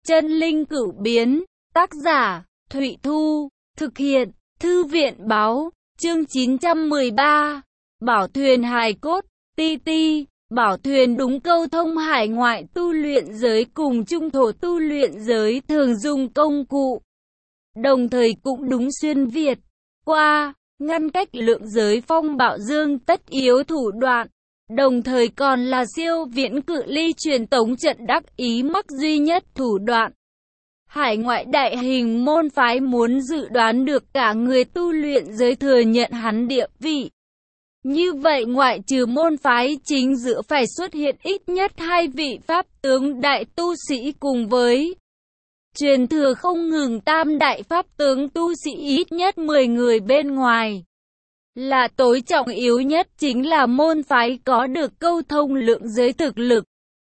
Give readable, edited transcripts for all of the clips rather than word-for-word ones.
Chân linh cửu biến, tác giả, Thụy Thu, thực hiện, Thư viện báo, chương 913, bảo thuyền hài cốt, TT, bảo thuyền đúng câu thông hải ngoại tu luyện giới cùng trung thổ tu luyện giới thường dùng công cụ, đồng thời cũng đúng xuyên Việt, qua, ngăn cách lượng giới phong bạo dương tất yếu thủ đoạn. Đồng thời còn là siêu viễn cự ly truyền tống trận đắc ý mắc duy nhất thủ đoạn. Hải ngoại đại hình môn phái muốn dự đoán được cả người tu luyện giới thừa nhận hắn địa vị. Như vậy ngoại trừ môn phái chính giữa phải xuất hiện ít nhất 2 vị pháp tướng đại tu sĩ cùng với truyền thừa không ngừng tam đại pháp tướng tu sĩ ít nhất 10 người bên ngoài. Là tối trọng yếu nhất chính là môn phái có được câu thông lượng giới thực lực,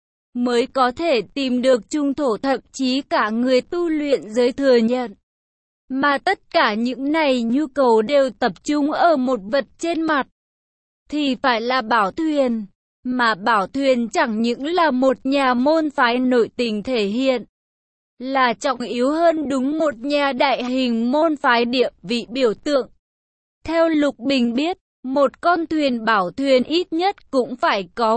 mới có thể tìm được trung thổ thậm chí cả người tu luyện giới thừa nhận. Mà tất cả những này nhu cầu đều tập trung ở một vật trên mặt, thì phải là bảo thuyền. Mà bảo thuyền chẳng những là một nhà môn phái nội tình thể hiện, là trọng yếu hơn đúng một nhà đại hình môn phái địa vị biểu tượng. Theo Lục Bình biết, một con thuyền bảo thuyền ít nhất cũng phải có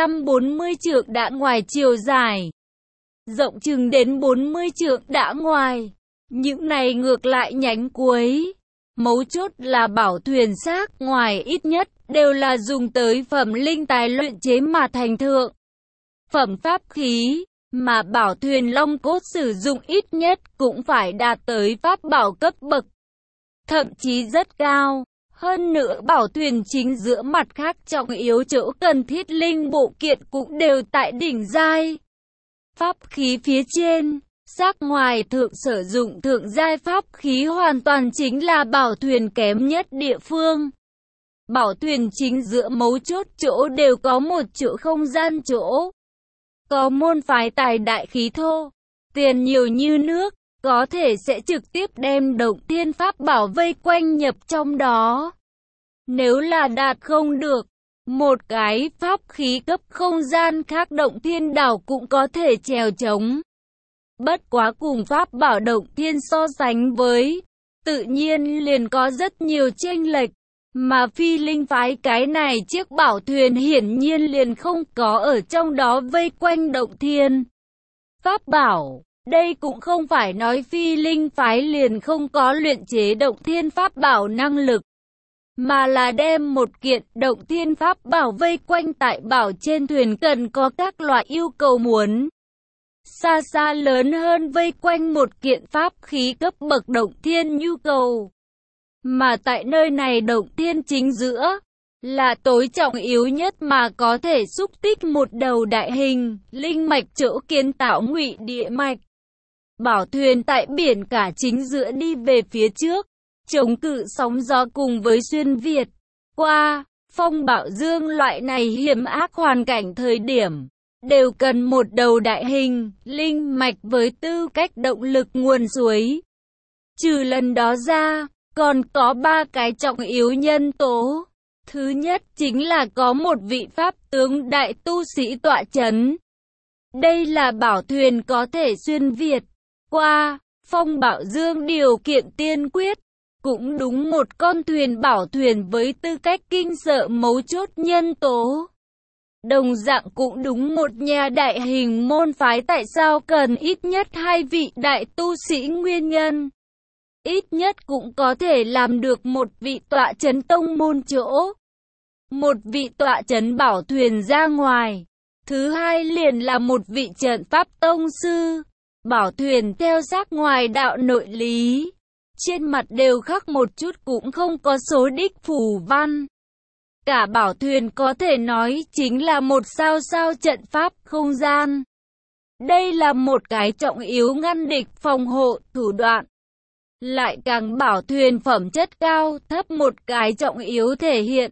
140 trượng đã ngoài chiều dài, rộng chừng đến 40 trượng đã ngoài. Những này ngược lại nhánh cuối. Mấu chốt là bảo thuyền xác ngoài ít nhất đều là dùng tới phẩm linh tài luyện chế mà thành thượng phẩm pháp khí, mà bảo thuyền long cốt sử dụng ít nhất cũng phải đạt tới pháp bảo cấp bậc, thậm chí rất cao. Hơn nữa bảo thuyền chính giữa mặt khác trọng yếu chỗ cần thiết linh bộ kiện cũng đều tại đỉnh giai pháp khí phía trên. Xác ngoài thượng sử dụng thượng giai pháp khí hoàn toàn chính là bảo thuyền kém nhất địa phương. Bảo thuyền chính giữa mấu chốt chỗ đều có một chỗ không gian chỗ. Có môn phái tài đại khí thô, tiền nhiều như nước, có thể sẽ trực tiếp đem động thiên pháp bảo vây quanh nhập trong đó. Nếu là đạt không được, một cái pháp khí cấp không gian khác động thiên đảo cũng có thể chèo chống. Bất quá cùng pháp bảo động thiên so sánh với, tự nhiên liền có rất nhiều chênh lệch, mà phi linh phái cái này chiếc bảo thuyền hiển nhiên liền không có ở trong đó vây quanh động thiên pháp bảo. Đây cũng không phải nói phi linh phái liền không có luyện chế động thiên pháp bảo năng lực, mà là đem một kiện động thiên pháp bảo vây quanh tại bảo trên thuyền cần có các loại yêu cầu muốn xa xa lớn hơn vây quanh một kiện pháp khí cấp bậc động thiên nhu cầu. Mà tại nơi này động thiên chính giữa là tối trọng yếu nhất mà có thể xúc tích một đầu đại hình linh mạch chỗ kiến tạo ngụy địa mạch. Bảo thuyền tại biển cả chính giữa đi về phía trước, chống cự sóng gió cùng với xuyên Việt qua phong bạo dương loại này hiểm ác hoàn cảnh thời điểm, đều cần một đầu đại hình linh mạch với tư cách động lực nguồn suối. Trừ lần đó ra, còn có 3 cái trọng yếu nhân tố. Thứ nhất chính là có một vị pháp tướng đại tu sĩ tọa chấn. Đây là bảo thuyền có thể xuyên Việt qua phong bạo dương điều kiện tiên quyết. Cũng đúng một con thuyền bảo thuyền với tư cách kinh sợ mấu chốt nhân tố. Đồng dạng cũng đúng một nhà đại hình môn phái tại sao cần ít nhất 2 vị đại tu sĩ nguyên nhân. Ít nhất cũng có thể làm được một vị tọa chấn tông môn chỗ, một vị tọa chấn bảo thuyền ra ngoài. Thứ hai liền là một vị trận pháp tông sư. Bảo thuyền theo xác ngoài đạo nội lý, trên mặt đều khắc một chút cũng không có số đích phù văn. Cả bảo thuyền có thể nói chính là một sao sao trận pháp không gian. Đây là một cái trọng yếu ngăn địch phòng hộ thủ đoạn. Lại càng bảo thuyền phẩm chất cao thấp một cái trọng yếu thể hiện.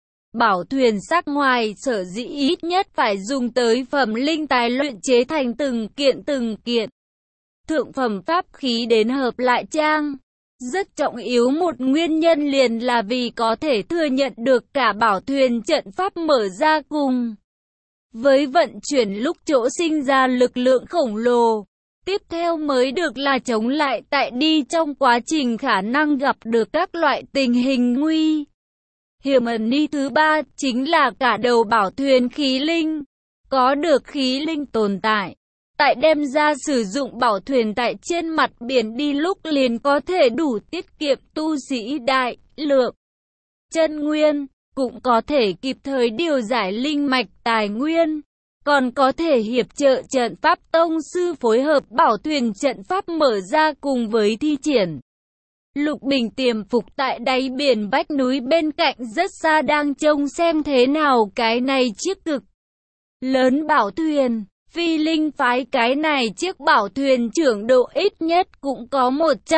Bảo thuyền sắc ngoài sở dĩ ít nhất phải dùng tới phẩm linh tài luyện chế thành từng kiện thượng phẩm pháp khí đến hợp lại trang. Rất trọng yếu một nguyên nhân liền là vì có thể thừa nhận được cả bảo thuyền trận pháp mở ra cùng với vận chuyển lúc chỗ sinh ra lực lượng khổng lồ. Tiếp theo mới được là chống lại tại đi trong quá trình khả năng gặp được các loại tình hình nguy hiểm. Thứ ba chính là cả đầu bảo thuyền khí linh. Có được khí linh tồn tại, tại đem ra sử dụng bảo thuyền tại trên mặt biển đi lúc liền có thể đủ tiết kiệm tu sĩ đại lượng chân nguyên, cũng có thể kịp thời điều giải linh mạch tài nguyên, còn có thể hiệp trợ trận pháp tông sư phối hợp bảo thuyền trận pháp mở ra cùng với thi triển. Lục Bình tiềm phục tại đáy biển vách núi bên cạnh rất xa đang trông xem thế nào cái này chiếc cực lớn bảo thuyền. Phi linh phái cái này chiếc bảo thuyền trưởng độ ít nhất cũng có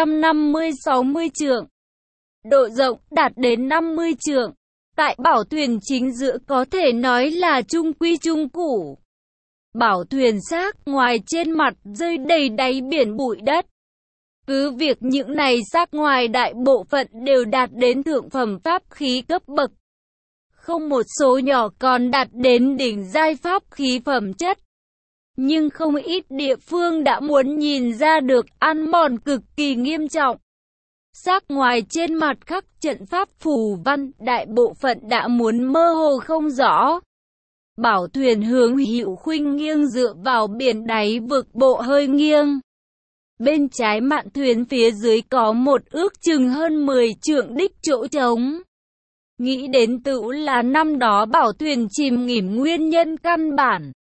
150-60 trượng. Độ rộng đạt đến 50 trượng. Tại bảo thuyền chính giữa có thể nói là trung quy trung cụ. Bảo thuyền xác ngoài trên mặt rơi đầy đáy biển bụi đất. Cứ việc những này xác ngoài đại bộ phận đều đạt đến thượng phẩm pháp khí cấp bậc. Không một số nhỏ còn đạt đến đỉnh giai pháp khí phẩm chất. Nhưng không ít địa phương đã muốn nhìn ra được ăn mòn cực kỳ nghiêm trọng. Xác ngoài trên mặt khắc trận pháp phù văn, đại bộ phận đã muốn mơ hồ không rõ. Bảo thuyền hướng hữu khuynh nghiêng dựa vào biển đáy vực bộ hơi nghiêng. Bên trái mạn thuyền phía dưới có một ước chừng hơn 10 trượng đích chỗ trống. Nghĩ đến tựu là năm đó bảo thuyền chìm nghỉm nguyên nhân căn bản.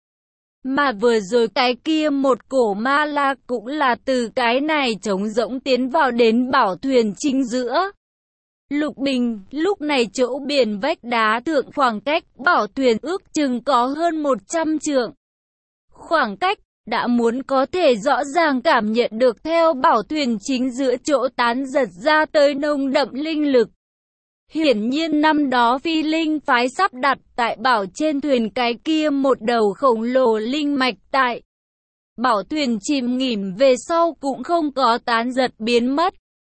Mà vừa rồi cái kia một cổ ma la cũng là từ cái này trống rỗng tiến vào đến bảo thuyền chính giữa. Lục Bình, lúc này chỗ biển vách đá thượng khoảng cách bảo thuyền ước chừng có hơn 100 trượng. Khoảng cách đã muốn có thể rõ ràng cảm nhận được theo bảo thuyền chính giữa chỗ tán giật ra tới nồng đậm linh lực. Hiển nhiên năm đó Phi linh phái sắp đặt tại bảo trên thuyền cái kia một đầu khổng lồ linh mạch tại. Bảo thuyền chìm nghỉm về sau cũng không có tán giật biến mất.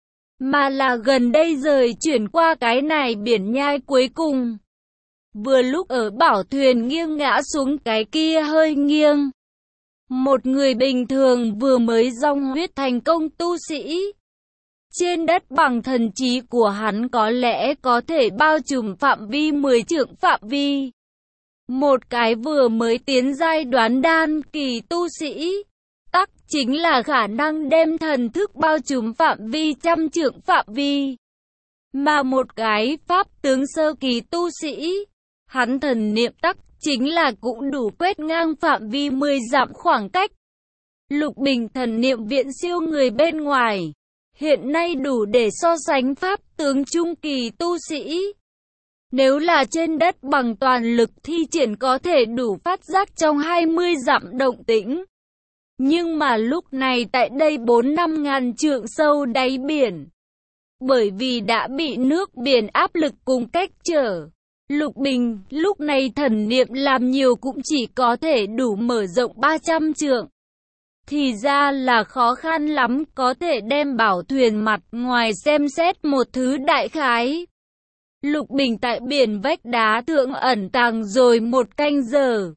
Mà là gần đây rời chuyển qua cái này biển nhai cuối cùng. Vừa lúc ở bảo thuyền nghiêng ngã xuống cái kia hơi nghiêng. Một người bình thường vừa mới dòng huyết thành công tu sĩ. Trên đất bằng thần trí của hắn có lẽ có thể bao trùm phạm vi 10 trượng phạm vi. Một cái vừa mới tiến giai đoán đan kỳ tu sĩ. Tắc chính là khả năng đem thần thức bao trùm phạm vi 100 trượng phạm vi. Mà một cái pháp tướng sơ kỳ tu sĩ, hắn thần niệm tắc chính là cũng đủ quét ngang phạm vi 10 dặm khoảng cách. Lục Bình thần niệm viện siêu người bên ngoài, hiện nay đủ để so sánh pháp tướng trung kỳ tu sĩ. Nếu là trên đất bằng toàn lực thi triển có thể đủ phát giác trong 20 dặm động tĩnh. Nhưng mà lúc này tại đây 4-5 ngàn trượng sâu đáy biển. Bởi vì đã bị nước biển áp lực cùng cách trở. Lục Bình lúc này thần niệm làm nhiều cũng chỉ có thể đủ mở rộng 300 trượng. Thì ra là khó khăn lắm có thể đem bảo thuyền mặt ngoài xem xét một thứ đại khái. Lục Bình tại biển vách đá thượng ẩn tàng rồi một canh giờ.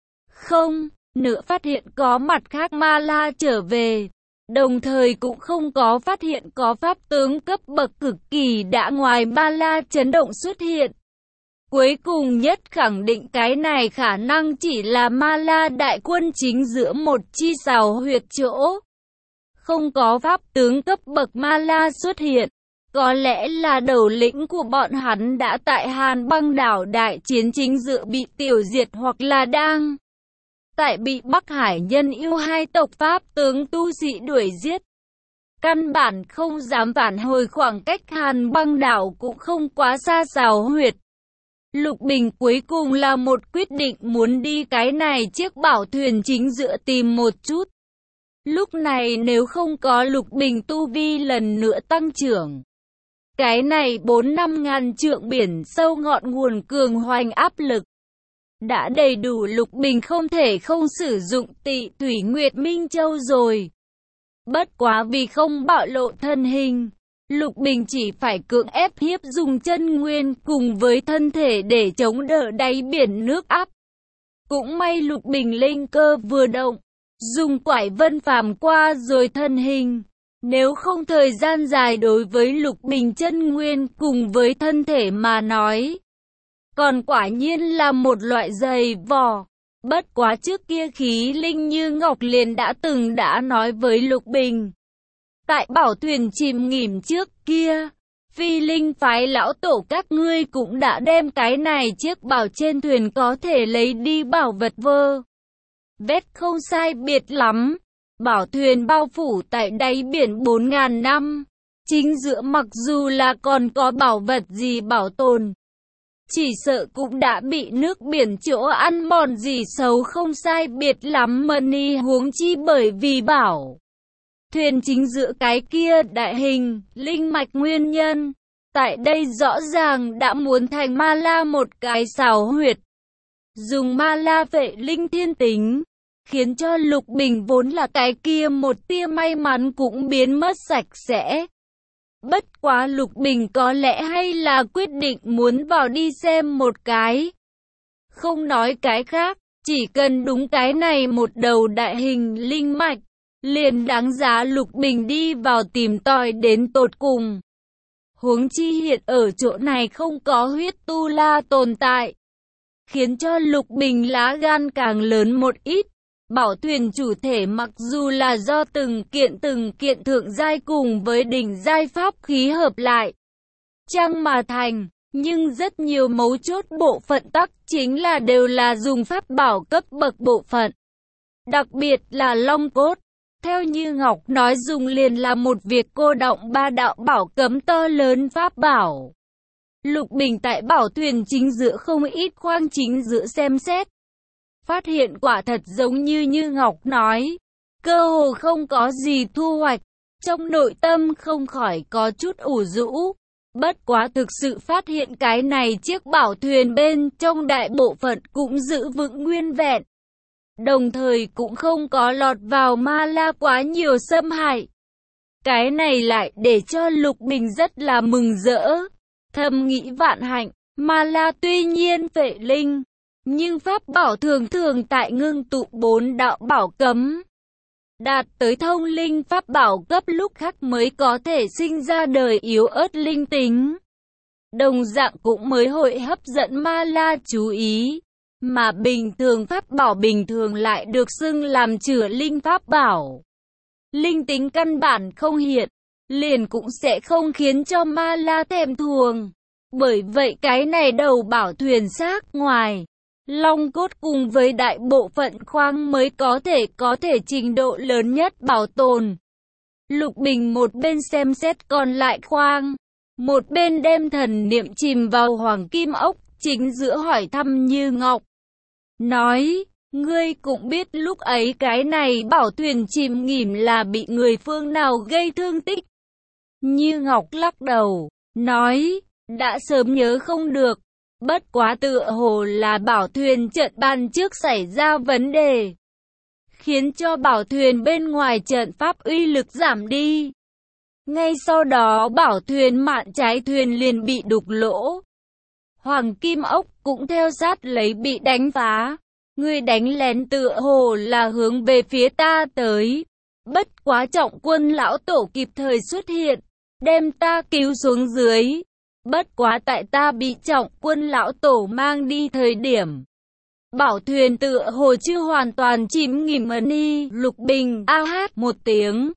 Không nữa phát hiện có mặt khác ma la trở về. Đồng thời cũng không có phát hiện có pháp tướng cấp bậc cực kỳ đã ngoài ma la chấn động xuất hiện. Cuối cùng nhất khẳng định cái này khả năng chỉ là ma la đại quân chính giữa một chi xào huyệt chỗ. Không có pháp tướng cấp bậc ma la xuất hiện. Có lẽ là đầu lĩnh của bọn hắn đã tại Hàn Băng đảo đại chiến chính giữa bị tiêu diệt hoặc là đang tại bị Bắc Hải nhân yêu hai tộc pháp tướng tu sĩ đuổi giết. Căn bản không dám phản hồi, khoảng cách Hàn Băng đảo cũng không quá xa xào huyệt. Lục Bình cuối cùng là một quyết định muốn đi cái này chiếc bảo thuyền chính giữa tìm một chút. Lúc này nếu không có Lục Bình tu vi lần nữa tăng trưởng, cái này 4-5 ngàn trượng biển sâu ngọn nguồn cường hoành áp lực đã đầy đủ Lục Bình không thể không sử dụng Tị Thủy Nguyệt Minh Châu rồi. Bất quá vì không bạo lộ thân hình, Lục Bình chỉ phải cưỡng ép hiếp dùng chân nguyên cùng với thân thể để chống đỡ đáy biển nước áp. Cũng may Lục Bình linh cơ vừa động, dùng quải vân phàm qua rồi thân hình. Nếu không thời gian dài đối với Lục Bình chân nguyên cùng với thân thể mà nói, còn quả nhiên là một loại dày vò. Bất quá trước kia khí linh như Ngọc liền đã nói với Lục Bình. Tại bảo thuyền chìm nghỉm trước kia, Phi Linh phái lão tổ các ngươi cũng đã đem cái này chiếc bảo trên thuyền có thể lấy đi bảo vật vơ vét không sai biệt lắm. Bảo thuyền bao phủ tại đáy biển 4.000 năm, chính giữa mặc dù là còn có bảo vật gì bảo tồn, chỉ sợ cũng đã bị nước biển chỗ ăn mòn gì xấu không sai biệt lắm mà ni huống chi bởi vì bảo thuyền chính giữa cái kia đại hình, linh mạch nguyên nhân. Tại đây rõ ràng đã muốn thành ma la một cái xảo huyệt. Dùng ma la vệ linh thiên tính, khiến cho Lục Bình vốn là cái kia một tia may mắn cũng biến mất sạch sẽ. Bất quá Lục Bình có lẽ hay là quyết định muốn vào đi xem một cái. Không nói cái khác, chỉ cần đúng cái này một đầu đại hình linh mạch, liền đáng giá Lục Bình đi vào tìm tòi đến tột cùng. Huống chi hiện ở chỗ này không có huyết tu la tồn tại, khiến cho Lục Bình lá gan càng lớn một ít. Bảo thuyền chủ thể mặc dù là do từng kiện thượng giai cùng với đỉnh giai pháp khí hợp lại chăng mà thành, nhưng rất nhiều mấu chốt bộ phận tắc chính là đều là dùng pháp bảo cấp bậc bộ phận. Đặc biệt là long cốt, theo như Ngọc nói dùng liền là một việc cô động ba đạo bảo cấm to lớn pháp bảo. Lục Bình tại bảo thuyền chính giữa không ít khoang chính giữa xem xét, phát hiện quả thật giống như Ngọc nói, cơ hồ không có gì thu hoạch, trong nội tâm không khỏi có chút ủ rũ. Bất quá thực sự phát hiện cái này chiếc bảo thuyền bên trong đại bộ phận cũng giữ vững nguyên vẹn, đồng thời cũng không có lọt vào ma la quá nhiều xâm hại. Cái này lại để cho Lục Bình rất là mừng rỡ, thầm nghĩ vạn hạnh, ma la tuy nhiên vệ linh, nhưng pháp bảo thường tại ngưng tụ 4 đạo bảo cấm, đạt tới thông linh pháp bảo cấp lúc khác mới có thể sinh ra đời yếu ớt linh tính. Đồng dạng cũng mới hội hấp dẫn ma la chú ý, mà bình thường pháp bảo bình thường lại được xưng làm chữa linh pháp bảo. Linh tính căn bản không hiện, liền cũng sẽ không khiến cho ma la thèm thuồng. Bởi vậy cái này đầu bảo thuyền xác ngoài long cốt cùng với đại bộ phận khoang mới có thể trình độ lớn nhất bảo tồn. Lục Bình một bên xem xét còn lại khoang, một bên đem thần niệm chìm vào hoàng kim ốc chính giữa hỏi thăm Như Ngọc. Nói, ngươi cũng biết lúc ấy cái này bảo thuyền chìm nghỉm là bị người phương nào gây thương tích. Như Ngọc lắc đầu, nói, đã sớm nhớ không được. Bất quá tựa hồ là bảo thuyền trận ban trước xảy ra vấn đề, khiến cho bảo thuyền bên ngoài trận pháp uy lực giảm đi. Ngay sau đó bảo thuyền mạn trái thuyền liền bị đục lỗ. Hoàng kim ốc cũng theo sát lấy bị đánh phá. Người đánh lén tựa hồ là hướng về phía ta tới. Bất quá Trọng Quân lão tổ kịp thời xuất hiện, đem ta cứu xuống dưới. Bất quá tại ta bị Trọng Quân lão tổ mang đi thời điểm, bảo thuyền tựa hồ chưa hoàn toàn chìm nghỉm đi. Lục Bình hát một tiếng,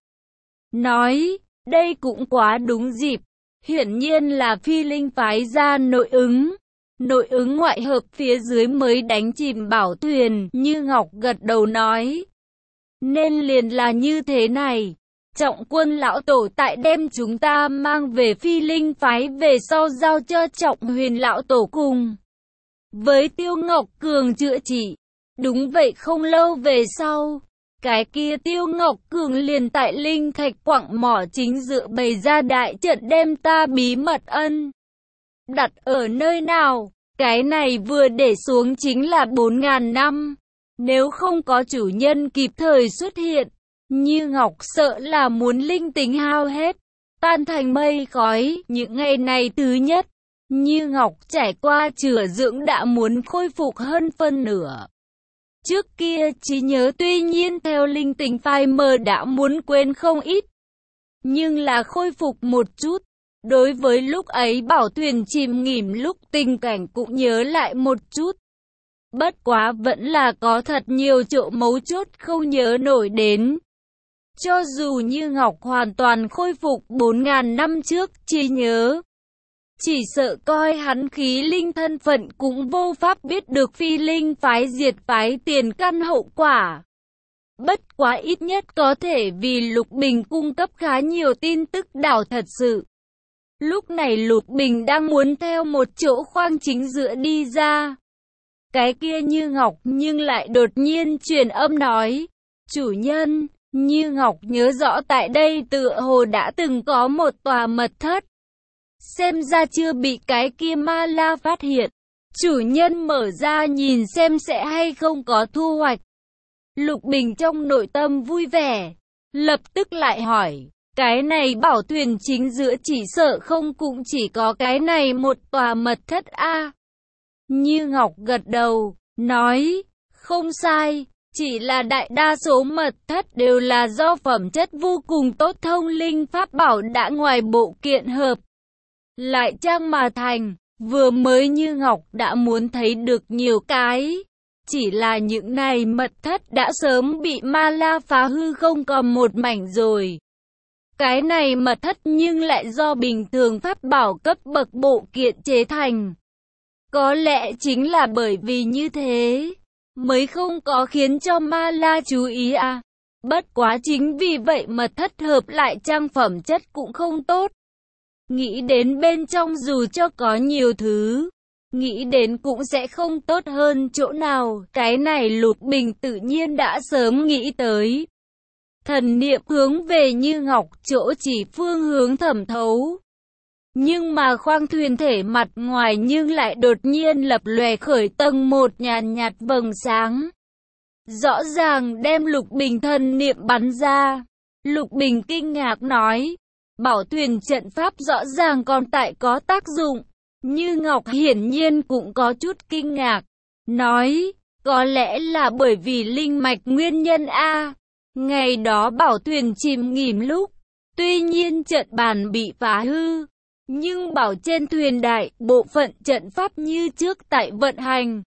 nói, đây cũng quá đúng dịp. Hiển nhiên là Phi Linh phái ra nội ứng ngoại hợp phía dưới mới đánh chìm bảo thuyền. Như Ngọc gật đầu nói, nên liền là như thế này. Trọng Quân lão tổ tại đem chúng ta mang về Phi Linh phái về sau giao cho Trọng Huyền lão tổ cùng với Tiêu Ngọc Cường chữa trị. Đúng vậy, không lâu về sau, cái kia Tiêu Ngọc Cường liền tại linh thạch quặng mỏ chính giữa bày ra đại trận đem ta bí mật đặt ở nơi nào. Cái này vừa để xuống chính là 4.000 năm. Nếu không có chủ nhân kịp thời xuất hiện, Như Ngọc sợ là muốn linh tính hao hết, tan thành mây khói. Những ngày này thứ nhất, Như Ngọc trải qua chữa dưỡng đã muốn khôi phục hơn phân nửa. Trước kia trí nhớ tuy nhiên theo linh tính phai mờ đã muốn quên không ít, nhưng là khôi phục một chút. Đối với lúc ấy bảo thuyền chìm nghỉm lúc tình cảnh cũng nhớ lại một chút. Bất quá vẫn là có thật nhiều chỗ mấu chốt không nhớ nổi đến. Cho dù Như Ngọc hoàn toàn khôi phục 4.000 năm trước trí nhớ, chỉ sợ coi hắn khí linh thân phận cũng vô pháp biết được phi linh phái diệt phái tiền căn hậu quả. Bất quá ít nhất có thể vì Lục Bình cung cấp khá nhiều tin tức đảo thật sự. Lúc này Lục Bình đang muốn theo một chỗ khoang chính giữa đi ra. Cái kia Như Ngọc nhưng lại đột nhiên truyền âm nói, chủ nhân, Như Ngọc nhớ rõ tại đây tựa hồ đã từng có một tòa mật thất. Xem ra chưa bị cái kia ma la phát hiện. Chủ nhân mở ra nhìn xem sẽ hay không có thu hoạch. Lục Bình trong nội tâm vui vẻ, lập tức lại hỏi, cái này bảo thuyền chính giữa chỉ sợ không cũng chỉ có cái này một tòa mật thất a. Như Ngọc gật đầu, nói, không sai, chỉ là đại đa số mật thất đều là do phẩm chất vô cùng tốt thông linh pháp bảo đã ngoài bộ kiện hợp lại trang mà thành. Vừa mới Như Ngọc đã muốn thấy được nhiều cái, chỉ là những này mật thất đã sớm bị ma la phá hư không còn một mảnh rồi. Cái này mật thất nhưng lại do bình thường pháp bảo cấp bậc bộ kiện chế thành. Có lẽ chính là bởi vì như thế, mới không có khiến cho ma la chú ý à. Bất quá chính vì vậy mật thất hợp lại trang phẩm chất cũng không tốt. Nghĩ đến bên trong dù cho có nhiều thứ, nghĩ đến cũng sẽ không tốt hơn chỗ nào. Cái này Lục Bình tự nhiên đã sớm nghĩ tới. Thần niệm hướng về Như Ngọc chỗ chỉ phương hướng thẩm thấu. Nhưng mà khoang thuyền thể mặt ngoài nhưng lại đột nhiên lập lòe khởi tầng một nhàn nhạt vầng sáng. Rõ ràng đem Lục Bình thần niệm bắn ra. Lục Bình kinh ngạc nói, bảo thuyền trận pháp rõ ràng còn tại có tác dụng. Như Ngọc hiển nhiên cũng có chút kinh ngạc, nói, có lẽ là bởi vì linh mạch nguyên nhân a. Ngày đó bảo thuyền chìm nghỉm lúc, tuy nhiên trận bàn bị phá hư, nhưng bảo trên thuyền đại bộ phận trận pháp như trước tại vận hành.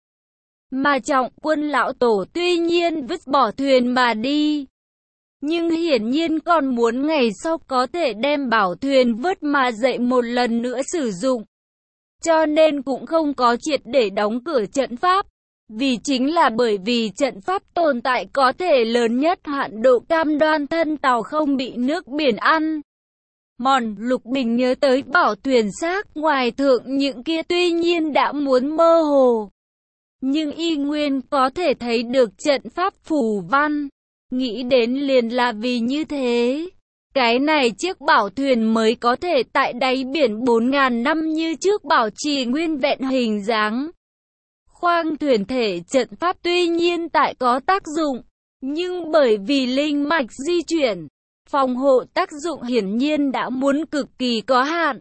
Mà Trọng Quân lão tổ tuy nhiên vứt bỏ thuyền mà đi, nhưng hiển nhiên còn muốn ngày sau có thể đem bảo thuyền vớt mà dậy một lần nữa sử dụng. Cho nên cũng không có triệt để đóng cửa trận pháp. Vì chính là bởi vì trận pháp tồn tại có thể lớn nhất hạn độ cam đoan thân tàu không bị nước biển ăn mòn. Lục Bình nhớ tới bảo thuyền xác ngoài thượng những kia tuy nhiên đã muốn mơ hồ, nhưng y nguyên có thể thấy được trận pháp phù văn. Nghĩ đến liền là vì như thế, cái này chiếc bảo thuyền mới có thể tại đáy biển 4.000 năm như trước bảo trì nguyên vẹn hình dáng. Khoang thuyền thể trận pháp tuy nhiên tại có tác dụng, nhưng bởi vì linh mạch di chuyển, phòng hộ tác dụng hiển nhiên đã muốn cực kỳ có hạn.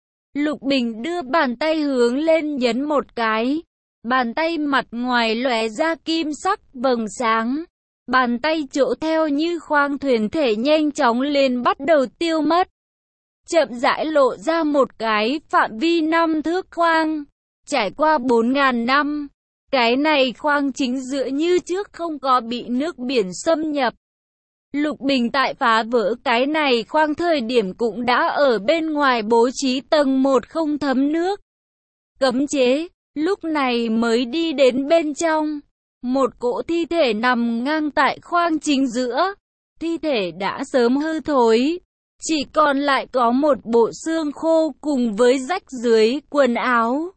Lục Bình đưa bàn tay hướng lên nhấn một cái, bàn tay mặt ngoài lóe ra kim sắc vầng sáng. Bàn tay chỗ theo như khoang thuyền thể nhanh chóng lên bắt đầu tiêu mất. Chậm rãi lộ ra một cái phạm vi 5 thước khoang. Trải qua 4.000 năm, cái này khoang chính giữa như trước không có bị nước biển xâm nhập. Lục Bình tại phá vỡ cái này khoang thời điểm cũng đã ở bên ngoài bố trí tầng 1 không thấm nước cấm chế, lúc này mới đi đến bên trong. Một cỗ thi thể nằm ngang tại khoang chính giữa. Thi thể đã sớm hư thối, chỉ còn lại có một bộ xương khô cùng với rách dưới quần áo.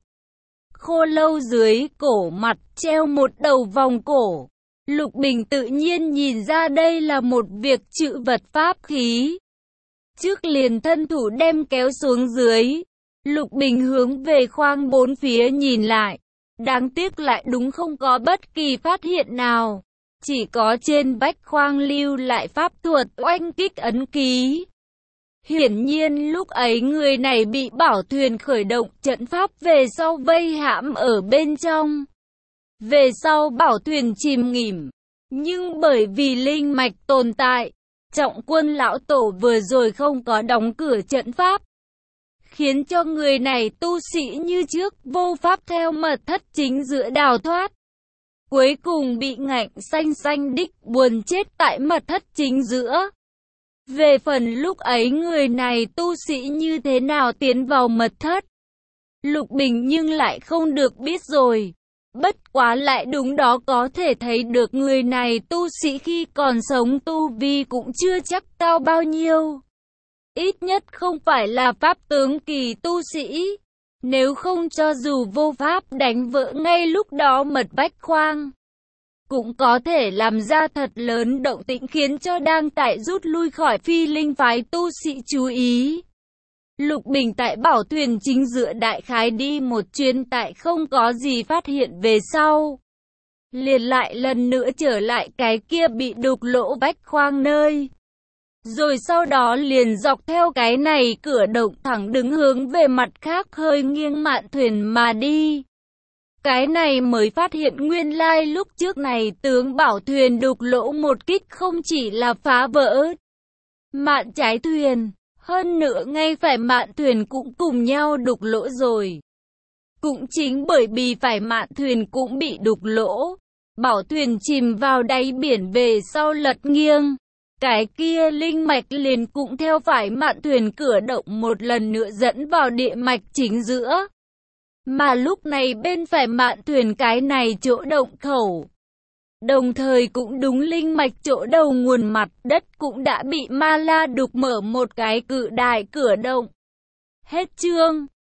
Khô lâu dưới cổ mặt treo một đầu vòng cổ. Lục Bình tự nhiên nhìn ra đây là một việc trữ vật pháp khí. Trước liền thân thủ đem kéo xuống dưới. Lục Bình hướng về khoang bốn phía nhìn lại. Đáng tiếc lại đúng không có bất kỳ phát hiện nào. Chỉ có trên vách khoang lưu lại pháp thuật oanh kích ấn ký. Hiển nhiên lúc ấy người này bị bảo thuyền khởi động trận pháp về sau vây hãm ở bên trong. Về sau bảo thuyền chìm nghỉm, nhưng bởi vì linh mạch tồn tại, Trọng Quân lão tổ vừa rồi không có đóng cửa trận pháp, khiến cho người này tu sĩ như trước vô pháp theo mật thất chính giữa đào thoát. Cuối cùng bị ngạnh xanh xanh đích buồn chết tại mật thất chính giữa. Về phần lúc ấy người này tu sĩ như thế nào tiến vào mật thất, Lục Bình nhưng lại không được biết rồi. Bất quá lại đúng đó có thể thấy được người này tu sĩ khi còn sống tu vi cũng chưa chắc cao bao nhiêu. Ít nhất không phải là pháp tướng kỳ tu sĩ. Nếu không cho dù vô pháp đánh vỡ ngay lúc đó mật vách khoang, cũng có thể làm ra thật lớn động tĩnh khiến cho đang tại rút lui khỏi Phi Linh phái tu sĩ chú ý. Lục Bình tại bảo thuyền chính giữa đại khái đi một chuyến tại không có gì phát hiện về sau. Liền lại lần nữa trở lại cái kia bị đục lỗ vách khoang nơi. Rồi sau đó liền dọc theo cái này cửa động thẳng đứng hướng về mặt khác hơi nghiêng mạn thuyền mà đi. Cái này mới phát hiện nguyên lai lúc trước này tướng bảo thuyền đục lỗ một kích không chỉ là phá vỡ mạn trái thuyền, hơn nữa ngay phải mạn thuyền cũng cùng nhau đục lỗ rồi. Cũng chính bởi vì phải mạn thuyền cũng bị đục lỗ, bảo thuyền chìm vào đáy biển về sau lật nghiêng. Cái kia linh mạch liền cũng theo phải mạn thuyền cửa động một lần nữa dẫn vào địa mạch chính giữa. Mà lúc này bên phải mạn thuyền cái này chỗ động khẩu, đồng thời cũng đúng linh mạch chỗ đầu nguồn mặt đất cũng đã bị ma la đục mở một cái cự đại cửa động. Hết chương.